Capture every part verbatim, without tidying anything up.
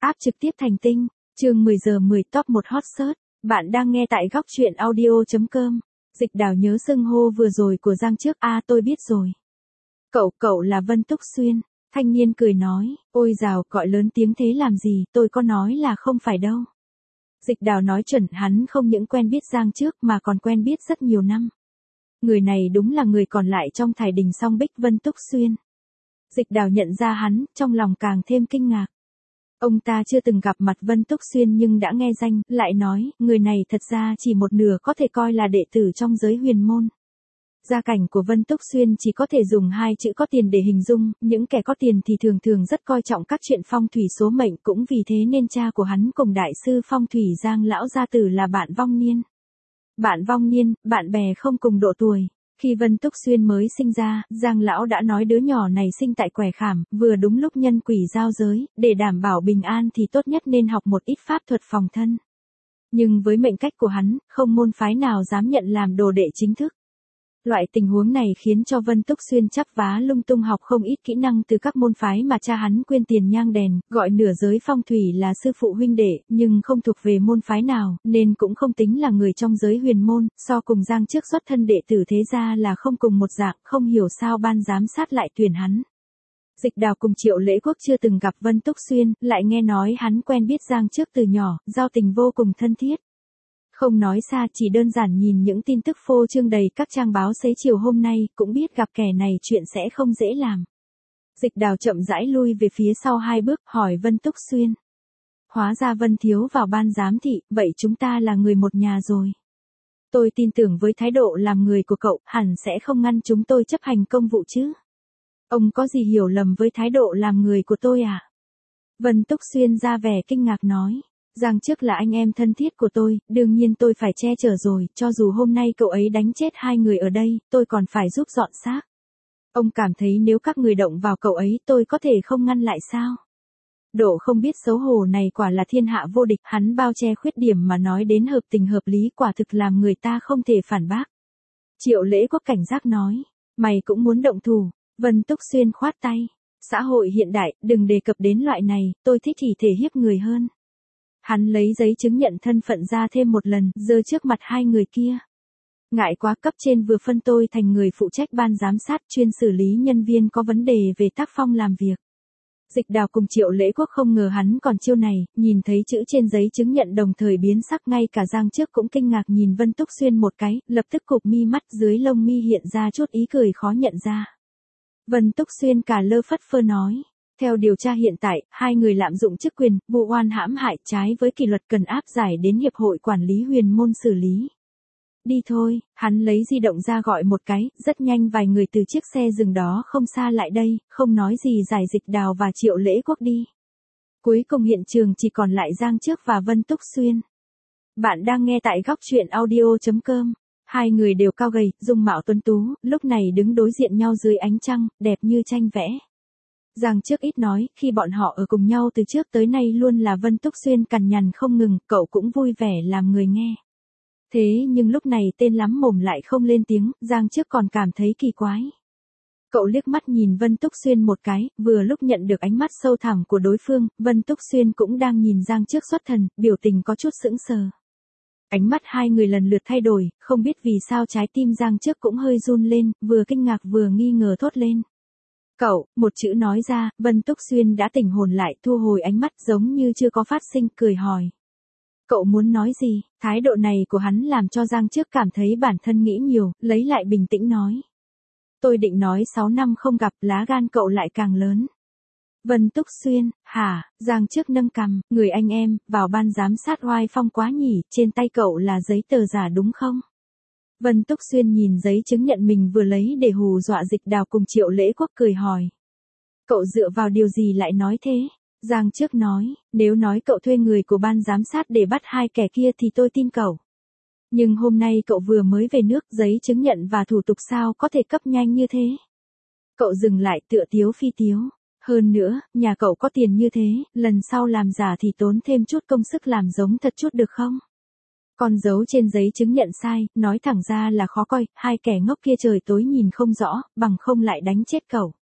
Áp trực tiếp thành tinh, chương mười giờ mười top một hot search. Bạn đang nghe tại góc truyện audio.com. Dịch Đào nhớ xưng hô vừa rồi của Giang trước. À tôi biết rồi. Cậu, cậu là Vân Túc Xuyên. Thanh niên cười nói, ôi dào, gọi lớn tiếng thế làm gì, tôi có nói là không phải đâu. Dịch Đào nói chuẩn, hắn không những quen biết Giang trước mà còn quen biết rất nhiều năm. Người này đúng là người còn lại trong thải đình song bích Vân Túc Xuyên. Dịch Đào nhận ra hắn, trong lòng càng thêm kinh ngạc. Ông ta chưa từng gặp mặt Vân Túc Xuyên nhưng đã nghe danh, lại nói, người này thật ra chỉ một nửa có thể coi là đệ tử trong giới huyền môn. Gia cảnh của Vân Túc Xuyên chỉ có thể dùng hai chữ có tiền để hình dung, những kẻ có tiền thì thường thường rất coi trọng các chuyện phong thủy số mệnh, cũng vì thế nên cha của hắn cùng đại sư phong thủy Giang lão gia tử là bạn vong niên. Bạn vong niên, bạn bè không cùng độ tuổi. Khi Vân Túc Xuyên mới sinh ra, Giang lão đã nói đứa nhỏ này sinh tại quẻ khảm, vừa đúng lúc nhân quỷ giao giới, để đảm bảo bình an thì tốt nhất nên học một ít pháp thuật phòng thân. Nhưng với mệnh cách của hắn, không môn phái nào dám nhận làm đồ đệ chính thức. Loại tình huống này khiến cho Vân Túc Xuyên chắp vá lung tung học không ít kỹ năng từ các môn phái mà cha hắn quyên tiền nhang đèn, gọi nửa giới phong thủy là sư phụ huynh đệ, nhưng không thuộc về môn phái nào, nên cũng không tính là người trong giới huyền môn, so cùng Giang trước xuất thân đệ tử thế gia là không cùng một dạng, không hiểu sao ban giám sát lại tuyển hắn. Dịch Đào cùng Triệu Lễ Quốc chưa từng gặp Vân Túc Xuyên, lại nghe nói hắn quen biết Giang trước từ nhỏ, giao tình vô cùng thân thiết. Không nói xa, chỉ đơn giản nhìn những tin tức phô trương đầy các trang báo xế chiều hôm nay, cũng biết gặp kẻ này chuyện sẽ không dễ làm. Dịch Đào chậm rãi lui về phía sau hai bước, hỏi Vân Túc Xuyên. Hóa ra Vân thiếu vào ban giám thị, vậy chúng ta là người một nhà rồi. Tôi tin tưởng với thái độ làm người của cậu, hẳn sẽ không ngăn chúng tôi chấp hành công vụ chứ. Ông có gì hiểu lầm với thái độ làm người của tôi à? Vân Túc Xuyên ra vẻ kinh ngạc nói. Giang trước là anh em thân thiết của tôi, đương nhiên tôi phải che chở rồi, cho dù hôm nay cậu ấy đánh chết hai người ở đây, tôi còn phải giúp dọn xác. Ông cảm thấy nếu các người động vào cậu ấy tôi có thể không ngăn lại sao? Độ không biết xấu hổ này quả là thiên hạ vô địch, hắn bao che khuyết điểm mà nói đến hợp tình hợp lý, quả thực làm người ta không thể phản bác. Triệu Lễ Quốc cảnh giác nói, mày cũng muốn động thủ. Vân Túc Xuyên khoát tay. Xã hội hiện đại, đừng đề cập đến loại này, tôi thích thì thể hiếp người hơn. Hắn lấy giấy chứng nhận thân phận ra thêm một lần, giơ trước mặt hai người kia. Ngại quá, cấp trên vừa phân tôi thành người phụ trách ban giám sát, chuyên xử lý nhân viên có vấn đề về tác phong làm việc. Dịch Đào cùng Triệu Lễ Quốc không ngờ hắn còn chiêu này, nhìn thấy chữ trên giấy chứng nhận đồng thời biến sắc, ngay cả Giang trước cũng kinh ngạc nhìn Vân Túc Xuyên một cái, lập tức cụp mi mắt, dưới lông mi hiện ra chút ý cười khó nhận ra. Vân Túc Xuyên cả lơ phất phơ nói. Theo điều tra hiện tại, hai người lạm dụng chức quyền, vụ oan hãm hại trái với kỷ luật cần áp giải đến Hiệp hội Quản lý Huyền môn xử lý. Đi thôi, hắn lấy di động ra gọi một cái, rất nhanh vài người từ chiếc xe dừng đó không xa lại đây, không nói gì giải Dịch Đào và Triệu Lễ Quốc đi. Cuối cùng hiện trường chỉ còn lại Giang trước và Vân Túc Xuyên. Bạn đang nghe tại góc truyện audio.com. Hai người đều cao gầy, dung mạo tuấn tú, lúc này đứng đối diện nhau dưới ánh trăng, đẹp như tranh vẽ. Giang trước ít nói, khi bọn họ ở cùng nhau từ trước tới nay luôn là Vân Túc Xuyên cằn nhằn không ngừng, cậu cũng vui vẻ làm người nghe. Thế nhưng lúc này tên lắm mồm lại không lên tiếng, Giang trước còn cảm thấy kỳ quái. Cậu liếc mắt nhìn Vân Túc Xuyên một cái, vừa lúc nhận được ánh mắt sâu thẳm của đối phương, Vân Túc Xuyên cũng đang nhìn Giang trước xuất thần, biểu tình có chút sững sờ. Ánh mắt hai người lần lượt thay đổi, không biết vì sao trái tim Giang trước cũng hơi run lên, vừa kinh ngạc vừa nghi ngờ thốt lên. Cậu, một chữ nói ra, Vân Túc Xuyên đã tỉnh hồn lại, thu hồi ánh mắt giống như chưa có phát sinh, cười hỏi. Cậu muốn nói gì? Thái độ này của hắn làm cho Giang trước cảm thấy bản thân nghĩ nhiều, lấy lại bình tĩnh nói. Tôi định nói sáu năm không gặp, lá gan cậu lại càng lớn. Vân Túc Xuyên, hả? Giang trước nâng cằm, người anh em, vào ban giám sát oai phong quá nhỉ, trên tay cậu là giấy tờ giả đúng không? Vân Túc Xuyên nhìn giấy chứng nhận mình vừa lấy để hù dọa Dịch Đào cùng Triệu Lễ Quốc cười hỏi. Cậu dựa vào điều gì lại nói thế? Giang trước nói, nếu nói cậu thuê người của ban giám sát để bắt hai kẻ kia thì tôi tin cậu. Nhưng hôm nay cậu vừa mới về nước, giấy chứng nhận và thủ tục sao có thể cấp nhanh như thế? Cậu dừng lại tựa tiếu phi tiếu. Hơn nữa, nhà cậu có tiền như thế, lần sau làm giả thì tốn thêm chút công sức làm giống thật chút được không? Con dấu trên giấy chứng nhận sai, nói thẳng ra là khó coi, hai kẻ ngốc kia trời tối nhìn không rõ, bằng không lại đánh chết cậu.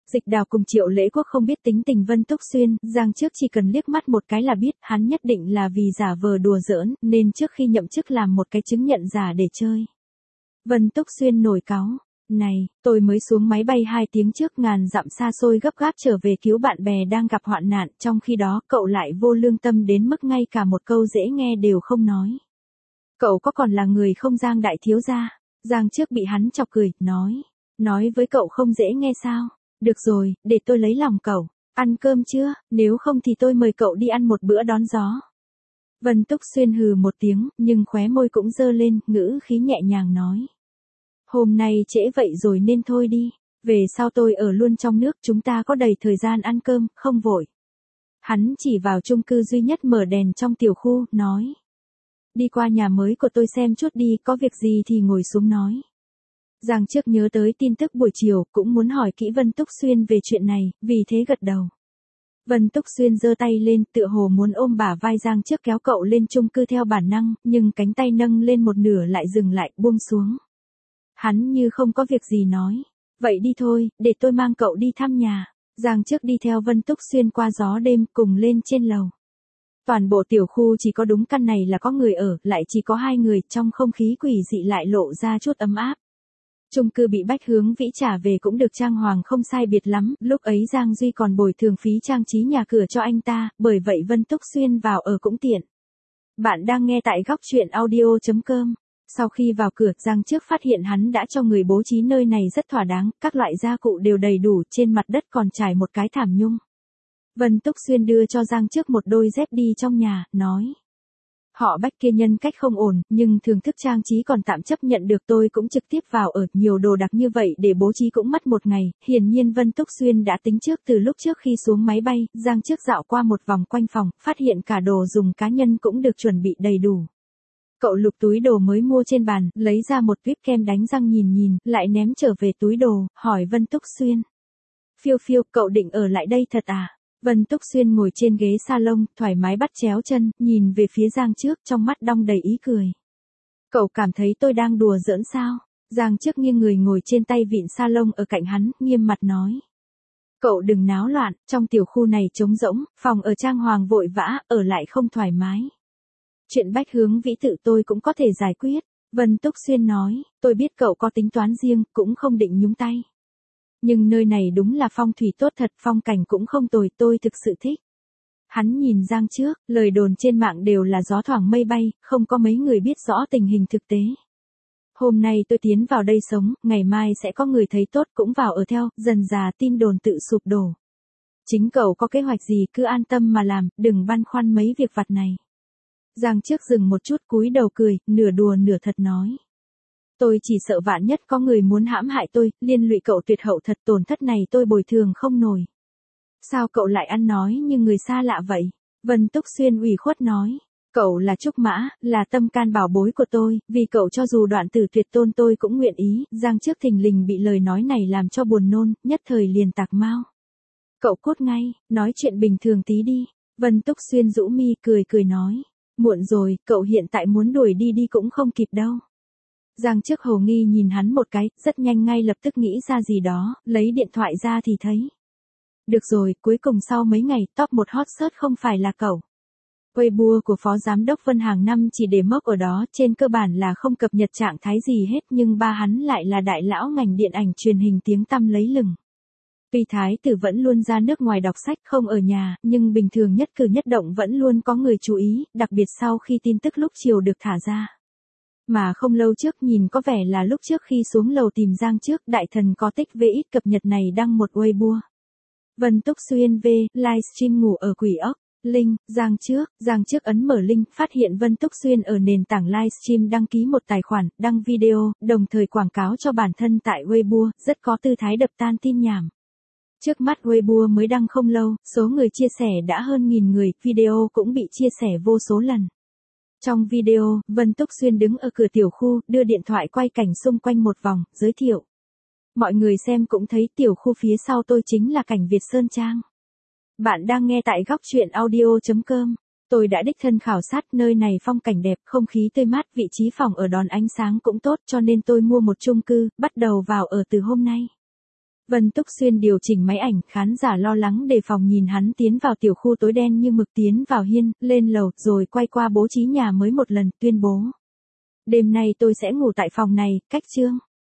Dịch Đào cùng Triệu Lễ Quốc không biết tính tình Vân Túc Xuyên, Giang Trước chỉ cần liếc mắt một cái là biết hắn nhất định là vì giả vờ đùa giỡn, nên trước khi nhậm chức làm một cái chứng nhận giả để chơi. Vân Túc Xuyên nổi cáu. Này, tôi mới xuống máy bay hai tiếng trước ngàn dặm xa xôi gấp gáp trở về cứu bạn bè đang gặp hoạn nạn, trong khi đó cậu lại vô lương tâm đến mức ngay cả một câu dễ nghe đều không nói. Cậu có còn là người không Giang đại thiếu gia? Giang Trước bị hắn chọc cười, nói. Nói với cậu không dễ nghe sao? Được rồi, để tôi lấy lòng cậu. Ăn cơm chưa? Nếu không thì tôi mời cậu đi ăn một bữa đón gió. Vân Túc Xuyên hừ một tiếng, nhưng khóe môi cũng dơ lên, ngữ khí nhẹ nhàng nói. Hôm nay trễ vậy rồi nên thôi đi. Về sau tôi ở luôn trong nước, chúng ta có đầy thời gian ăn cơm, không vội. Hắn chỉ vào chung cư duy nhất mở đèn trong tiểu khu, nói. Đi qua nhà mới của tôi xem chút đi, có việc gì thì ngồi xuống nói. Giang Trước nhớ tới tin tức buổi chiều, cũng muốn hỏi kỹ Vân Túc Xuyên về chuyện này, vì thế gật đầu. Vân Túc Xuyên giơ tay lên, tựa hồ muốn ôm bả vai Giang Trước kéo cậu lên chung cư theo bản năng, nhưng cánh tay nâng lên một nửa lại dừng lại, buông xuống. Hắn như không có việc gì nói. Vậy đi thôi, để tôi mang cậu đi thăm nhà. Giang Trước đi theo Vân Túc Xuyên qua gió đêm, cùng lên trên lầu. Toàn bộ tiểu khu chỉ có đúng căn này là có người ở, lại chỉ có hai người, trong không khí quỷ dị lại lộ ra chút ấm áp. Chung cư bị Bách Hướng Vĩ trả về cũng được trang hoàng không sai biệt lắm, lúc ấy Giang Duy còn bồi thường phí trang trí nhà cửa cho anh ta, bởi vậy Vân Túc Xuyên vào ở cũng tiện. Bạn đang nghe tại góc truyện audio chấm com. Sau khi vào cửa, Giang Trước phát hiện hắn đã cho người bố trí nơi này rất thỏa đáng, các loại gia cụ đều đầy đủ, trên mặt đất còn trải một cái thảm nhung. Vân Túc Xuyên đưa cho Giang Trước một đôi dép đi trong nhà, nói. Họ Bách kia nhân cách không ổn, nhưng thưởng thức trang trí còn tạm chấp nhận được, tôi cũng trực tiếp vào ở, nhiều đồ đặc như vậy để bố trí cũng mất một ngày. Hiển nhiên Vân Túc Xuyên đã tính trước từ lúc trước khi xuống máy bay. Giang Trước dạo qua một vòng quanh phòng, phát hiện cả đồ dùng cá nhân cũng được chuẩn bị đầy đủ. Cậu lục túi đồ mới mua trên bàn, lấy ra một tuyếp kem đánh răng nhìn nhìn, lại ném trở về túi đồ, hỏi Vân Túc Xuyên. Phiêu phiêu, cậu định ở lại đây thật à? Vân Túc Xuyên ngồi trên ghế salon, thoải mái bắt chéo chân, nhìn về phía Giang Trước, trong mắt đong đầy ý cười. Cậu cảm thấy tôi đang đùa giỡn sao? Giang Trước nghiêng người ngồi trên tay vịn salon ở cạnh hắn, nghiêm mặt nói. Cậu đừng náo loạn, trong tiểu khu này trống rỗng, phòng ở trang hoàng vội vã, ở lại không thoải mái. Chuyện Bách Hướng Vĩ tự tôi cũng có thể giải quyết. Vân Túc Xuyên nói, tôi biết cậu có tính toán riêng, cũng không định nhúng tay. Nhưng nơi này đúng là phong thủy tốt thật, phong cảnh cũng không tồi, tôi thực sự thích. Hắn nhìn Giang Trước, lời đồn trên mạng đều là gió thoảng mây bay, không có mấy người biết rõ tình hình thực tế. Hôm nay tôi tiến vào đây sống, ngày mai sẽ có người thấy tốt cũng vào ở theo, dần dà tin đồn tự sụp đổ. Chính cậu có kế hoạch gì cứ an tâm mà làm, đừng băn khoăn mấy việc vặt này. Giang Trước dừng một chút cúi đầu cười, nửa đùa nửa thật nói. Tôi chỉ sợ vạn nhất có người muốn hãm hại tôi, liên lụy cậu tuyệt hậu thật, tổn thất này tôi bồi thường không nổi. Sao cậu lại ăn nói như người xa lạ vậy? Vân Túc Xuyên ủy khuất nói. Cậu là Trúc Mã, là tâm can bảo bối của tôi, vì cậu cho dù đoạn tử tuyệt tôn tôi cũng nguyện ý. Giang Trước thình lình bị lời nói này làm cho buồn nôn, nhất thời liền tạc mau. Cậu cút ngay, nói chuyện bình thường tí đi. Vân Túc Xuyên rũ mi cười cười nói. Muộn rồi, cậu hiện tại muốn đuổi đi đi cũng không kịp đâu. Giang Trước hồ nghi nhìn hắn một cái, rất nhanh ngay lập tức nghĩ ra gì đó, lấy điện thoại ra thì thấy. Được rồi, cuối cùng sau mấy ngày, top một hot search không phải là cậu. Weibo của Phó Giám đốc Vân hàng năm chỉ để mốc ở đó, trên cơ bản là không cập nhật trạng thái gì hết, nhưng ba hắn lại là đại lão ngành điện ảnh truyền hình tiếng tăm lấy lừng. Tuy Thái Tử vẫn luôn ra nước ngoài đọc sách không ở nhà, nhưng bình thường nhất cử nhất động vẫn luôn có người chú ý, đặc biệt sau khi tin tức lúc chiều được thả ra. Mà không lâu trước nhìn có vẻ là lúc trước khi xuống lầu tìm Giang Trước, đại thần có tích vê ít cập nhật này đăng một Weibo. Vân Túc Xuyên V, livestream ngủ ở Quỷ Ốc. Link, Giang Trước, Giang Trước ấn mở link, phát hiện Vân Túc Xuyên ở nền tảng livestream đăng ký một tài khoản, đăng video, đồng thời quảng cáo cho bản thân tại Weibo, rất có tư thái đập tan tin nhảm. Trước mắt Weibo mới đăng không lâu, số người chia sẻ đã hơn nghìn người, video cũng bị chia sẻ vô số lần. Trong video, Vân Túc Xuyên đứng ở cửa tiểu khu, đưa điện thoại quay cảnh xung quanh một vòng, giới thiệu. Mọi người xem cũng thấy tiểu khu phía sau tôi chính là cảnh Việt Sơn Trang. Bạn đang nghe tại góc truyện audio chấm com. Tôi đã đích thân khảo sát nơi này phong cảnh đẹp, không khí tươi mát, vị trí phòng ở đón ánh sáng cũng tốt cho nên tôi mua một chung cư, bắt đầu vào ở từ hôm nay. Vân Túc Xuyên điều chỉnh máy ảnh, khán giả lo lắng đề phòng nhìn hắn tiến vào tiểu khu tối đen như mực, tiến vào hiên, lên lầu, rồi quay qua bố trí nhà mới một lần, tuyên bố. Đêm nay tôi sẽ ngủ tại phòng này, cách chương.